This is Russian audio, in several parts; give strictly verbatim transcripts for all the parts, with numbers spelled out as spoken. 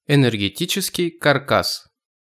Энергетический каркас.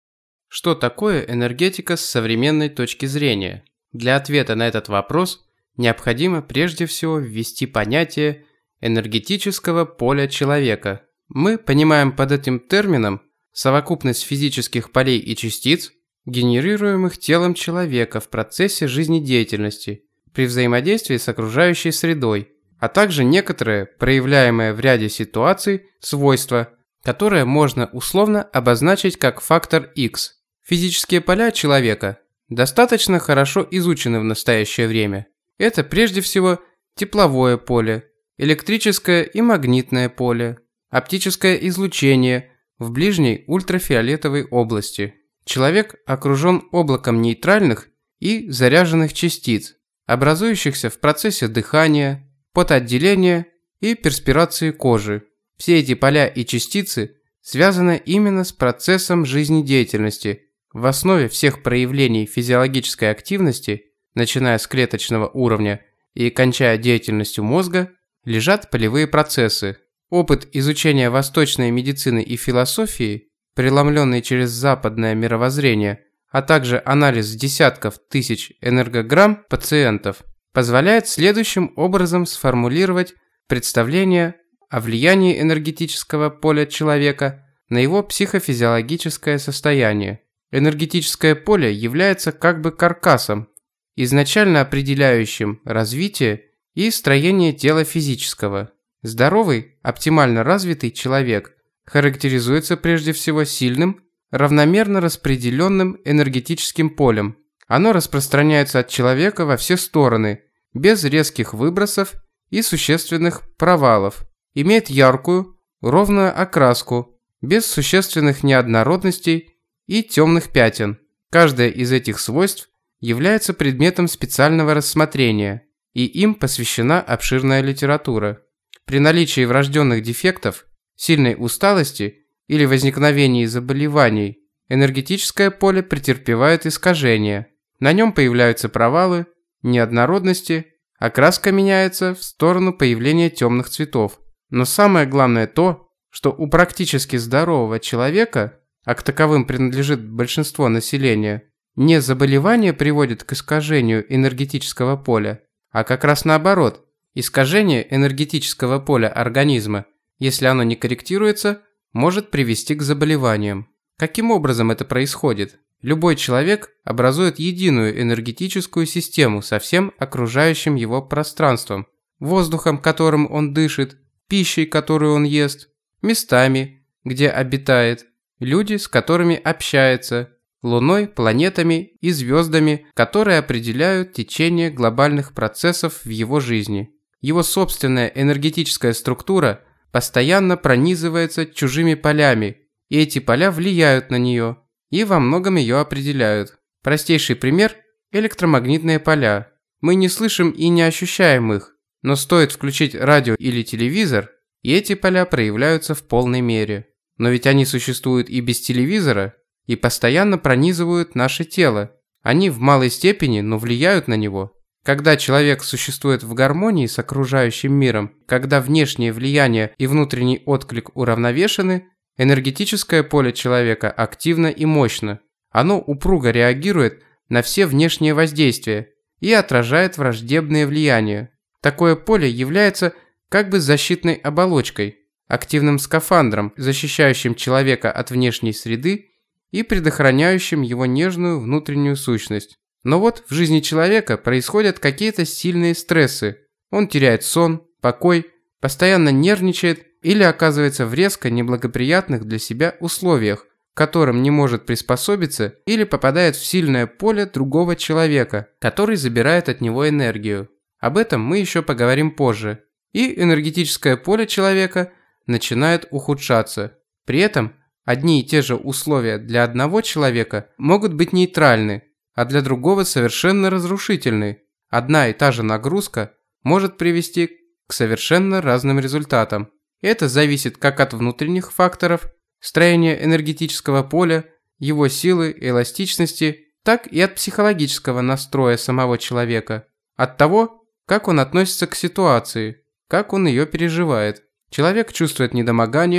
Что такое энергетика с современной точки зрения? Для ответа на этот вопрос необходимо прежде всего ввести понятие энергетического поля человека. Мы понимаем под этим термином совокупность физических полей и частиц, генерируемых телом человека в процессе жизнедеятельности при взаимодействии с окружающей средой, а также некоторые, проявляемые в ряде ситуаций, свойства, которое можно условно обозначить как фактор X. Физические поля человека достаточно хорошо изучены в настоящее время. Это прежде всего тепловое поле, электрическое и магнитное поле, оптическое излучение в ближней ультрафиолетовой области. Человек окружен облаком нейтральных и заряженных частиц, образующихся в процессе дыхания, потоотделения и перспирации кожи. Все эти поля и частицы связаны именно с процессом жизнедеятельности. В основе всех проявлений физиологической активности, начиная с клеточного уровня и кончая деятельностью мозга, лежат полевые процессы. Опыт изучения восточной медицины и философии, преломленный через западное мировоззрение, а также анализ десятков тысяч энергограмм пациентов, позволяет следующим образом сформулировать представление о влиянии энергетического поля человека на его психофизиологическое состояние. Энергетическое поле является как бы каркасом, изначально определяющим развитие и строение тела физического. Здоровый, оптимально развитый человек характеризуется прежде всего сильным, равномерно распределенным энергетическим полем. Оно распространяется от человека во все стороны, без резких выбросов и существенных провалов. Имеет яркую, ровную окраску, без существенных неоднородностей и темных пятен. Каждое из этих свойств является предметом специального рассмотрения, и им посвящена обширная литература. При наличии врожденных дефектов, сильной усталости или возникновении заболеваний, энергетическое поле претерпевает искажения. На нем появляются провалы, неоднородности, окраска меняется в сторону появления темных цветов. Но самое главное то, что у практически здорового человека, а к таковым принадлежит большинство населения, не заболевание приводит к искажению энергетического поля, а как раз наоборот, искажение энергетического поля организма, если оно не корректируется, может привести к заболеваниям. Каким образом это происходит? Любой человек образует единую энергетическую систему со всем окружающим его пространством, воздухом, которым он дышит, пищей, которую он ест, местами, где обитает, люди, с которыми общается, Луной, планетами и звездами, которые определяют течение глобальных процессов в его жизни. Его собственная энергетическая структура постоянно пронизывается чужими полями, и эти поля влияют на нее и во многом ее определяют. Простейший пример – электромагнитные поля. Мы не слышим и не ощущаем их, но стоит включить радио или телевизор, и эти поля проявляются в полной мере. Но ведь они существуют и без телевизора, и постоянно пронизывают наше тело. Они в малой степени, но влияют на него. Когда человек существует в гармонии с окружающим миром, когда внешнее влияние и внутренний отклик уравновешены, энергетическое поле человека активно и мощно. Оно упруго реагирует на все внешние воздействия и отражает враждебные влияния. Такое поле является как бы защитной оболочкой, активным скафандром, защищающим человека от внешней среды и предохраняющим его нежную внутреннюю сущность. Но вот в жизни человека происходят какие-то сильные стрессы. Он теряет сон, покой, постоянно нервничает или оказывается в резко неблагоприятных для себя условиях, к которым не может приспособиться, или попадает в сильное поле другого человека, который забирает от него энергию. Об этом мы еще поговорим позже. И энергетическое поле человека начинает ухудшаться. При этом одни и те же условия для одного человека могут быть нейтральны, а для другого совершенно разрушительны. Одна и та же нагрузка может привести к совершенно разным результатам. Это зависит как от внутренних факторов, строения энергетического поля, его силы и эластичности, так и от психологического настроя самого человека, от того, как он относится к ситуации, как он ее переживает. Человек чувствует недомогание,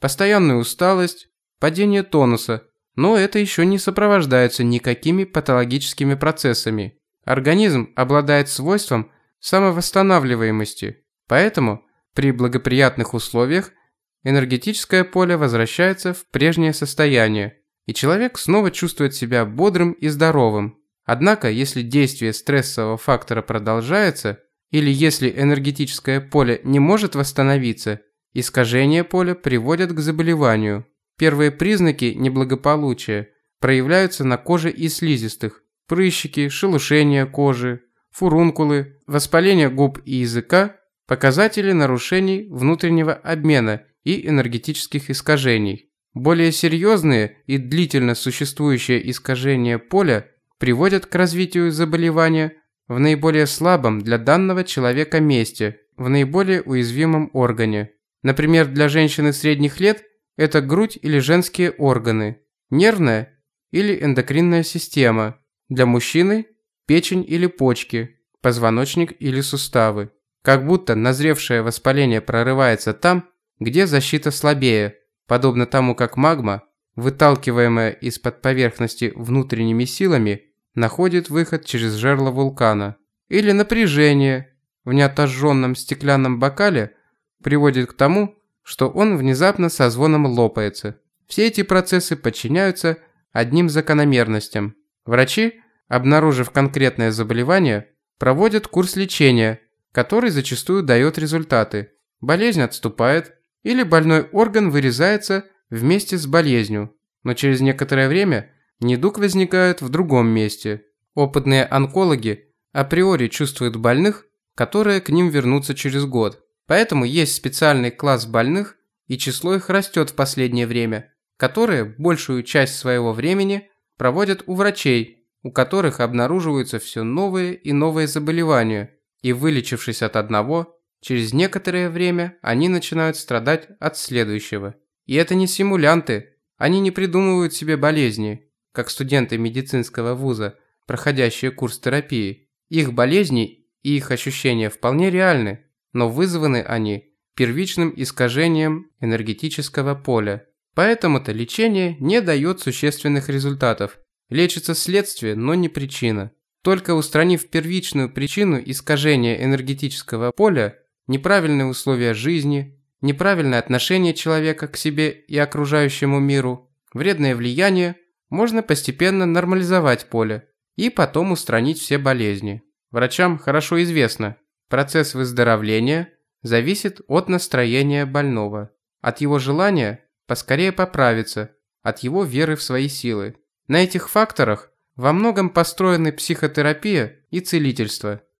постоянную усталость, падение тонуса, но это еще не сопровождается никакими патологическими процессами. Организм обладает свойством самовосстанавливаемости, поэтому при благоприятных условиях энергетическое поле возвращается в прежнее состояние, и человек снова чувствует себя бодрым и здоровым. Однако, если действие стрессового фактора продолжается, или если энергетическое поле не может восстановиться, искажение поля приводят к заболеванию. Первые признаки неблагополучия проявляются на коже и слизистых: прыщики, шелушение кожи, фурункулы, воспаление губ и языка, показатели нарушений внутреннего обмена и энергетических искажений. Более серьезные и длительно существующие искажения поля приводят к развитию заболевания в наиболее слабом для данного человека месте, в наиболее уязвимом органе. Например, для женщины средних лет это грудь или женские органы, нервная или эндокринная система, для мужчины – печень или почки, позвоночник или суставы. Как будто назревшее воспаление прорывается там, где защита слабее, подобно тому, как магма, выталкиваемая из-под поверхности внутренними силами, находит выход через жерло вулкана. Или напряжение в неотожженном стеклянном бокале приводит к тому, что он внезапно со звоном лопается. Все эти процессы подчиняются одним закономерностям. Врачи, обнаружив конкретное заболевание, проводят курс лечения, который зачастую дает результаты. Болезнь отступает, или больной орган вырезается вместе с болезнью, но через некоторое время недуг возникает в другом месте. Опытные онкологи априори чувствуют больных, которые к ним вернутся через год. Поэтому есть специальный класс больных, и число их растет в последнее время, которые большую часть своего времени проводят у врачей, у которых обнаруживаются все новые и новые заболевания, и вылечившись от одного, через некоторое время они начинают страдать от следующего. И это не симулянты, они не придумывают себе болезни, как студенты медицинского вуза, проходящие курс терапии. Их болезни и их ощущения вполне реальны, но вызваны они первичным искажением энергетического поля. Поэтому-то лечение не дает существенных результатов. Лечится следствие, но не причина. Только устранив первичную причину искажения энергетического поля, неправильные условия жизни, неправильное отношение человека к себе и окружающему миру, вредное влияние, можно постепенно нормализовать поле и потом устранить все болезни. Врачам хорошо известно, процесс выздоровления зависит от настроения больного, от его желания поскорее поправиться, от его веры в свои силы. На этих факторах во многом построены психотерапия и целительство.